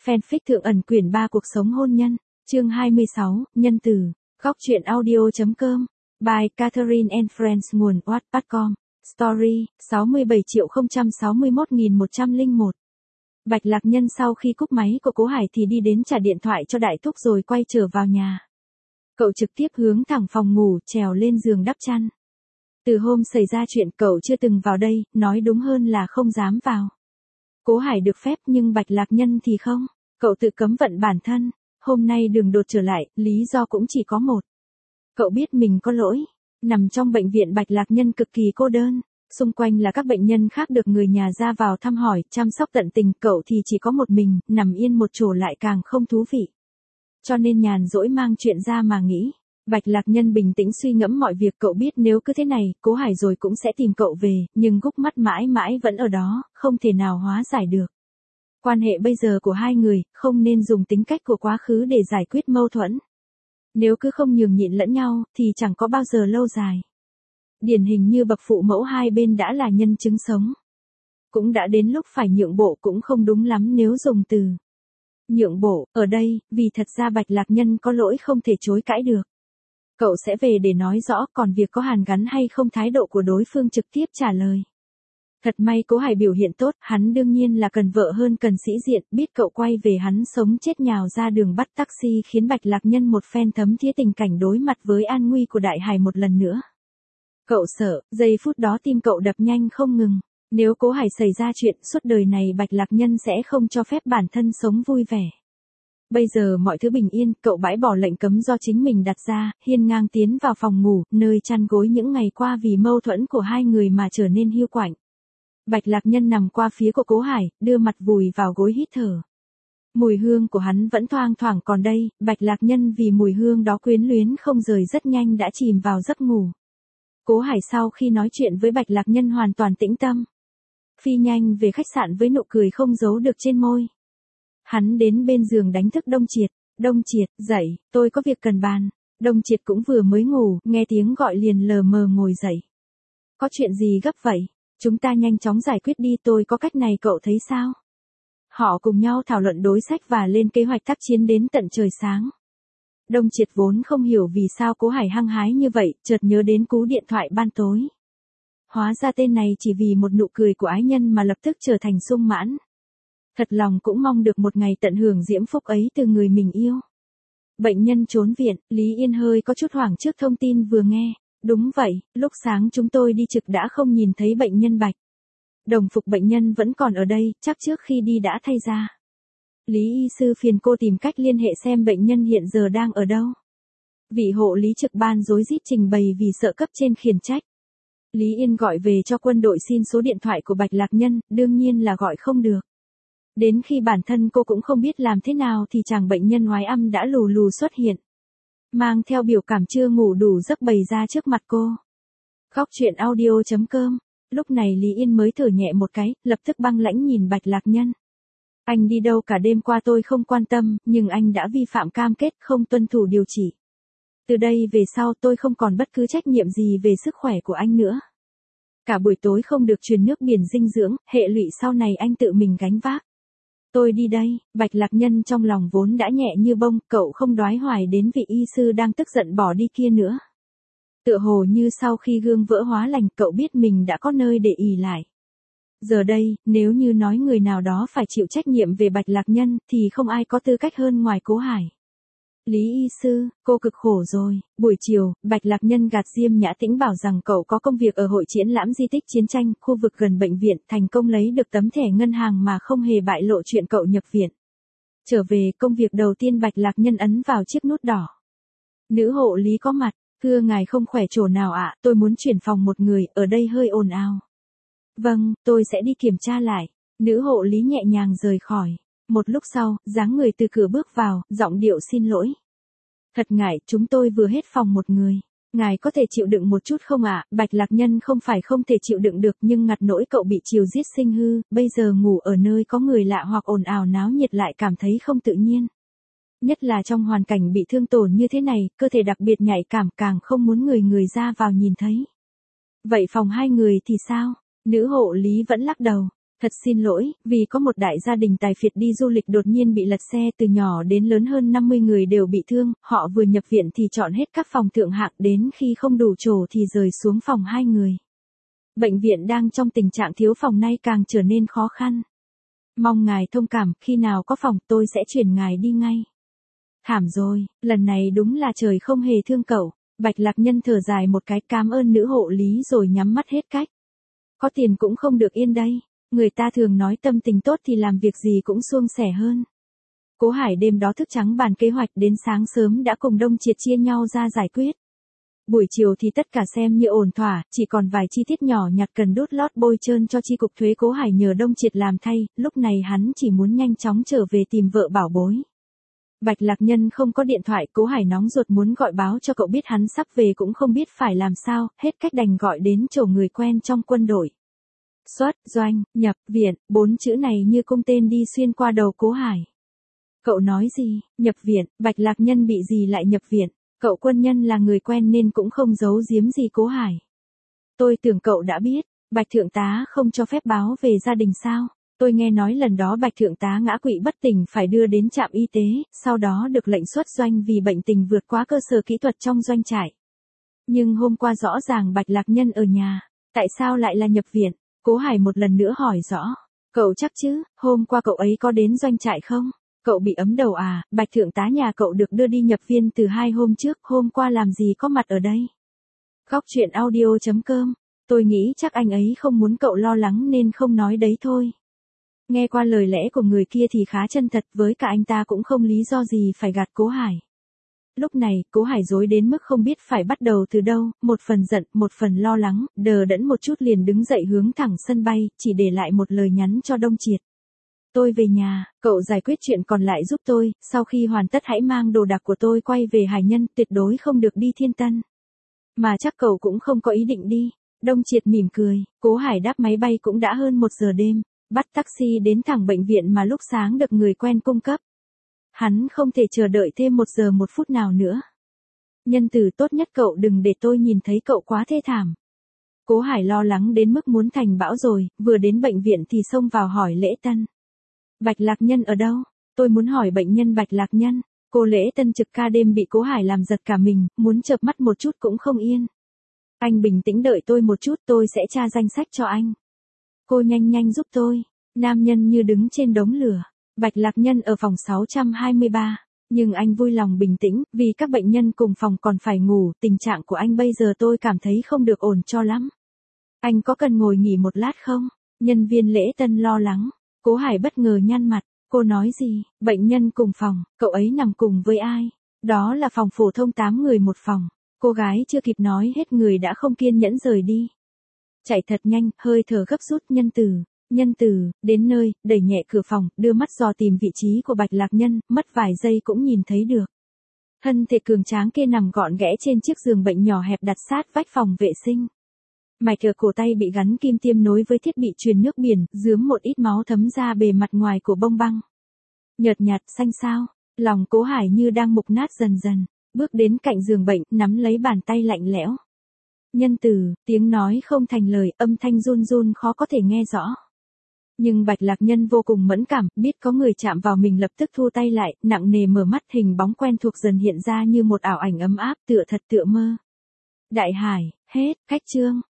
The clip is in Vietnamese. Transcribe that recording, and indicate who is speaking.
Speaker 1: Fanfic Thượng ẩn quyển 3 cuộc sống hôn nhân, chương 26, nhân từ, góc truyện audio.com, by Catherine and Friends nguồn Wattpad.com, story, 67.061.101. Bạch Lạc Nhân sau khi cúp máy của Cố Hải thì đi đến trả điện thoại cho Đại Thúc rồi quay trở vào nhà. Cậu trực tiếp hướng thẳng phòng ngủ, trèo lên giường đắp chăn. Từ hôm xảy ra chuyện cậu chưa từng vào đây, nói đúng hơn là không dám vào. Cố Hải được phép nhưng Bạch Lạc Nhân thì không. Cậu tự cấm vận bản thân. Hôm nay đường đột trở lại, lý do cũng chỉ có một. Cậu biết mình có lỗi. Nằm trong bệnh viện Bạch Lạc Nhân cực kỳ cô đơn. Xung quanh là các bệnh nhân khác được người nhà ra vào thăm hỏi, chăm sóc tận tình. Cậu thì chỉ có một mình, nằm yên một chỗ lại càng không thú vị. Cho nên nhàn rỗi mang chuyện ra mà nghĩ. Bạch Lạc Nhân bình tĩnh suy ngẫm mọi việc. Cậu biết nếu cứ thế này, Cố Hải rồi cũng sẽ tìm cậu về, nhưng gúc mắt mãi mãi vẫn ở đó, không thể nào hóa giải được. Quan hệ bây giờ của hai người, không nên dùng tính cách của quá khứ để giải quyết mâu thuẫn. Nếu cứ không nhường nhịn lẫn nhau, thì chẳng có bao giờ lâu dài. Điển hình như bậc phụ mẫu hai bên đã là nhân chứng sống. Cũng đã đến lúc phải nhượng bộ, cũng không đúng lắm nếu dùng từ nhượng bộ, ở đây, vì thật ra Bạch Lạc Nhân có lỗi không thể chối cãi được. Cậu sẽ về để nói rõ, còn việc có hàn gắn hay không thái độ của đối phương trực tiếp trả lời. Thật may Cố Hải biểu hiện tốt, hắn đương nhiên là cần vợ hơn cần sĩ diện, biết cậu quay về hắn sống chết nhào ra đường bắt taxi khiến Bạch Lạc Nhân một phen thấm thía tình cảnh đối mặt với an nguy của Đại Hải một lần nữa. Cậu sợ, giây phút đó tim cậu đập nhanh không ngừng. Nếu Cố Hải xảy ra chuyện, suốt đời này Bạch Lạc Nhân sẽ không cho phép bản thân sống vui vẻ. Bây giờ mọi thứ bình yên, cậu bãi bỏ lệnh cấm do chính mình đặt ra, hiên ngang tiến vào phòng ngủ, nơi chăn gối những ngày qua vì mâu thuẫn của hai người mà trở nên hiu quạnh. Bạch Lạc Nhân nằm qua phía của Cố Hải, đưa mặt vùi vào gối hít thở. Mùi hương của hắn vẫn thoang thoảng còn đây, Bạch Lạc Nhân vì mùi hương đó quyến luyến không rời rất nhanh đã chìm vào giấc ngủ. Cố Hải sau khi nói chuyện với Bạch Lạc Nhân hoàn toàn tĩnh tâm. Phi nhanh về khách sạn với nụ cười không giấu được trên môi. Hắn đến bên giường đánh thức Đông Triệt. Đông Triệt, dậy, tôi có việc cần bàn. Đông Triệt cũng vừa mới ngủ, nghe tiếng gọi liền lờ mờ ngồi dậy. Có chuyện gì gấp vậy? Chúng ta nhanh chóng giải quyết đi, tôi có cách này, cậu thấy sao? Họ cùng nhau thảo luận đối sách và lên kế hoạch tác chiến đến tận trời sáng. Đông Triệt vốn không hiểu vì sao Cố Hải hăng hái như vậy, chợt nhớ đến cú điện thoại ban tối. Hóa ra tên này chỉ vì một nụ cười của ái nhân mà lập tức trở thành sung mãn. Thật lòng cũng mong được một ngày tận hưởng diễm phúc ấy từ người mình yêu. Bệnh nhân trốn viện, Lý Yên hơi có chút hoảng trước thông tin vừa nghe. Đúng vậy, lúc sáng chúng tôi đi trực đã không nhìn thấy bệnh nhân Bạch. Đồng phục bệnh nhân vẫn còn ở đây, chắc trước khi đi đã thay ra. Lý y sư phiền cô tìm cách liên hệ xem bệnh nhân hiện giờ đang ở đâu. Vị hộ lý trực ban rối rít trình bày vì sợ cấp trên khiển trách. Lý Yên gọi về cho quân đội xin số điện thoại của Bạch Lạc Nhân, đương nhiên là gọi không được. Đến khi bản thân cô cũng không biết làm thế nào thì chàng bệnh nhân oái âm đã lù lù xuất hiện. Mang theo biểu cảm chưa ngủ đủ giấc bày ra trước mặt cô. Góc truyện audio.com, lúc này Lý Yên mới thở nhẹ một cái, lập tức băng lãnh nhìn Bạch Lạc Nhân. Anh đi đâu cả đêm qua tôi không quan tâm, nhưng anh đã vi phạm cam kết không tuân thủ điều chỉ. Từ đây về sau tôi không còn bất cứ trách nhiệm gì về sức khỏe của anh nữa. Cả buổi tối không được truyền nước biển dinh dưỡng, hệ lụy sau này anh tự mình gánh vác. Tôi đi đây. Bạch Lạc Nhân trong lòng vốn đã nhẹ như bông, cậu không đoái hoài đến vị y sư đang tức giận bỏ đi kia nữa. Tựa hồ như sau khi gương vỡ hóa lành, cậu biết mình đã có nơi để ỷ lại. Giờ đây, nếu như nói người nào đó phải chịu trách nhiệm về Bạch Lạc Nhân, thì không ai có tư cách hơn ngoài Cố Hải. Lý y sư, cô cực khổ rồi. Buổi chiều, Bạch Lạc Nhân gạt Diêm Nhã Tĩnh bảo rằng cậu có công việc ở hội triển lãm di tích chiến tranh, khu vực gần bệnh viện, thành công lấy được tấm thẻ ngân hàng mà không hề bại lộ chuyện cậu nhập viện. Trở về, công việc đầu tiên Bạch Lạc Nhân ấn vào chiếc nút đỏ. Nữ hộ lý có mặt, thưa ngài không khỏe chỗ nào ạ, tôi muốn chuyển phòng một người, ở đây hơi ồn ào. Vâng, tôi sẽ đi kiểm tra lại. Nữ hộ lý nhẹ nhàng rời khỏi. Một lúc sau, dáng người từ cửa bước vào, giọng điệu xin lỗi. Thật ngại, chúng tôi vừa hết phòng một người. Ngài có thể chịu đựng một chút không ạ? Bạch Lạc Nhân không phải không thể chịu đựng được, nhưng ngặt nỗi cậu bị chiều giết sinh hư, bây giờ ngủ ở nơi có người lạ hoặc ồn ào náo nhiệt lại cảm thấy không tự nhiên. Nhất là trong hoàn cảnh bị thương tổn như thế này, cơ thể đặc biệt nhạy cảm, càng không muốn người ra vào nhìn thấy. Vậy phòng hai người thì sao? Nữ hộ lý vẫn lắc đầu. Thật xin lỗi, vì có một đại gia đình tài phiệt đi du lịch đột nhiên bị lật xe, từ nhỏ đến lớn hơn 50 người đều bị thương, họ vừa nhập viện thì chọn hết các phòng thượng hạng, đến khi không đủ chỗ thì rời xuống phòng 2 người. Bệnh viện đang trong tình trạng thiếu phòng nay càng trở nên khó khăn. Mong ngài thông cảm, khi nào có phòng tôi sẽ chuyển ngài đi ngay. Thảm rồi, lần này đúng là trời không hề thương cậu. Bạch Lạc Nhân thở dài một cái, cảm ơn nữ hộ lý rồi nhắm mắt hết cách. Có tiền cũng không được yên đây. Người ta thường nói tâm tình tốt thì làm việc gì cũng suôn sẻ hơn. Cố Hải đêm đó thức trắng bàn kế hoạch, đến sáng sớm đã cùng Đông Triệt chia nhau ra giải quyết. Buổi chiều thì tất cả xem như ổn thỏa, chỉ còn vài chi tiết nhỏ nhặt cần đốt lót bôi trơn cho chi cục thuế. Cố Hải nhờ Đông Triệt làm thay, lúc này hắn chỉ muốn nhanh chóng trở về tìm vợ bảo bối. Bạch Lạc Nhân không có điện thoại, Cố Hải nóng ruột muốn gọi báo cho cậu biết hắn sắp về cũng không biết phải làm sao, hết cách đành gọi đến chỗ người quen trong quân đội. Xuất, doanh, nhập, viện, 4 chữ này như cung tên đi xuyên qua đầu Cố Hải. Cậu nói gì, nhập viện, Bạch Lạc Nhân bị gì lại nhập viện, cậu quân nhân là người quen nên cũng không giấu giếm gì Cố Hải. Tôi tưởng cậu đã biết, Bạch Thượng tá không cho phép báo về gia đình sao, tôi nghe nói lần đó Bạch Thượng tá ngã quỵ bất tỉnh phải đưa đến trạm y tế, sau đó được lệnh xuất doanh vì bệnh tình vượt quá cơ sở kỹ thuật trong doanh trại. Nhưng hôm qua rõ ràng Bạch Lạc Nhân ở nhà, tại sao lại là nhập viện? Cố Hải một lần nữa hỏi rõ. Cậu chắc chứ, hôm qua cậu ấy có đến doanh trại không? Cậu bị ấm đầu à? Bạch Thượng tá nhà cậu được đưa đi nhập viện từ 2 hôm trước, hôm qua làm gì có mặt ở đây? Góc truyện audio.com. Tôi nghĩ chắc anh ấy không muốn cậu lo lắng nên không nói đấy thôi. Nghe qua lời lẽ của người kia thì khá chân thật, với cả anh ta cũng không lý do gì phải gạt Cố Hải. Lúc này, Cố Hải rối đến mức không biết phải bắt đầu từ đâu, một phần giận, một phần lo lắng, đờ đẫn một chút liền đứng dậy hướng thẳng sân bay, chỉ để lại một lời nhắn cho Đông Triệt. Tôi về nhà, cậu giải quyết chuyện còn lại giúp tôi, sau khi hoàn tất hãy mang đồ đạc của tôi quay về Hải Nhân, tuyệt đối không được đi Thiên Tân. Mà chắc cậu cũng không có ý định đi. Đông Triệt mỉm cười, Cố Hải đáp máy bay cũng đã hơn 1 giờ đêm, bắt taxi đến thẳng bệnh viện mà lúc sáng được người quen cung cấp. Hắn không thể chờ đợi thêm 1 giờ 1 phút nào nữa. Nhân từ, tốt nhất cậu đừng để tôi nhìn thấy cậu quá thê thảm. Cố Hải lo lắng đến mức muốn thành bão rồi, vừa đến bệnh viện thì xông vào hỏi Lễ Tân. Bạch Lạc Nhân ở đâu? Tôi muốn hỏi bệnh nhân Bạch Lạc Nhân. Cô Lễ Tân trực ca đêm bị Cố Hải làm giật cả mình, muốn chợp mắt một chút cũng không yên. Anh bình tĩnh đợi tôi một chút, tôi sẽ tra danh sách cho anh. Cô nhanh nhanh giúp tôi. Nam nhân như đứng trên đống lửa. Bạch Lạc Nhân ở phòng 623. Nhưng anh vui lòng bình tĩnh, vì các bệnh nhân cùng phòng còn phải ngủ, tình trạng của anh bây giờ tôi cảm thấy không được ổn cho lắm. Anh có cần ngồi nghỉ một lát không? Nhân viên Lễ Tân lo lắng. Cố Hải bất ngờ nhăn mặt. Cô nói gì? Bệnh nhân cùng phòng, cậu ấy nằm cùng với ai? Đó là phòng phổ thông 8 người một phòng. Cô gái chưa kịp nói hết người đã không kiên nhẫn rời đi. Chạy thật nhanh, hơi thở gấp rút. Nhân từ, đến nơi, đẩy nhẹ cửa phòng, đưa mắt dò tìm vị trí của Bạch Lạc Nhân, mất vài giây cũng nhìn thấy được. Thân thể cường tráng kia nằm gọn ghẽ trên chiếc giường bệnh nhỏ hẹp đặt sát vách phòng vệ sinh. Mạch ở cổ tay bị gắn kim tiêm nối với thiết bị truyền nước biển, rướm một ít máu thấm ra bề mặt ngoài của bông băng. Nhợt nhạt, xanh xao, lòng Cố Hải như đang mục nát dần dần, bước đến cạnh giường bệnh, nắm lấy bàn tay lạnh lẽo. Nhân từ, tiếng nói không thành lời, âm thanh run run khó có thể nghe rõ. Nhưng Bạch Lạc Nhân vô cùng mẫn cảm, biết có người chạm vào mình lập tức thu tay lại, nặng nề mở mắt, hình bóng quen thuộc dần hiện ra như một ảo ảnh ấm áp, tựa thật tựa mơ. Đại Hải, hết, cách chương.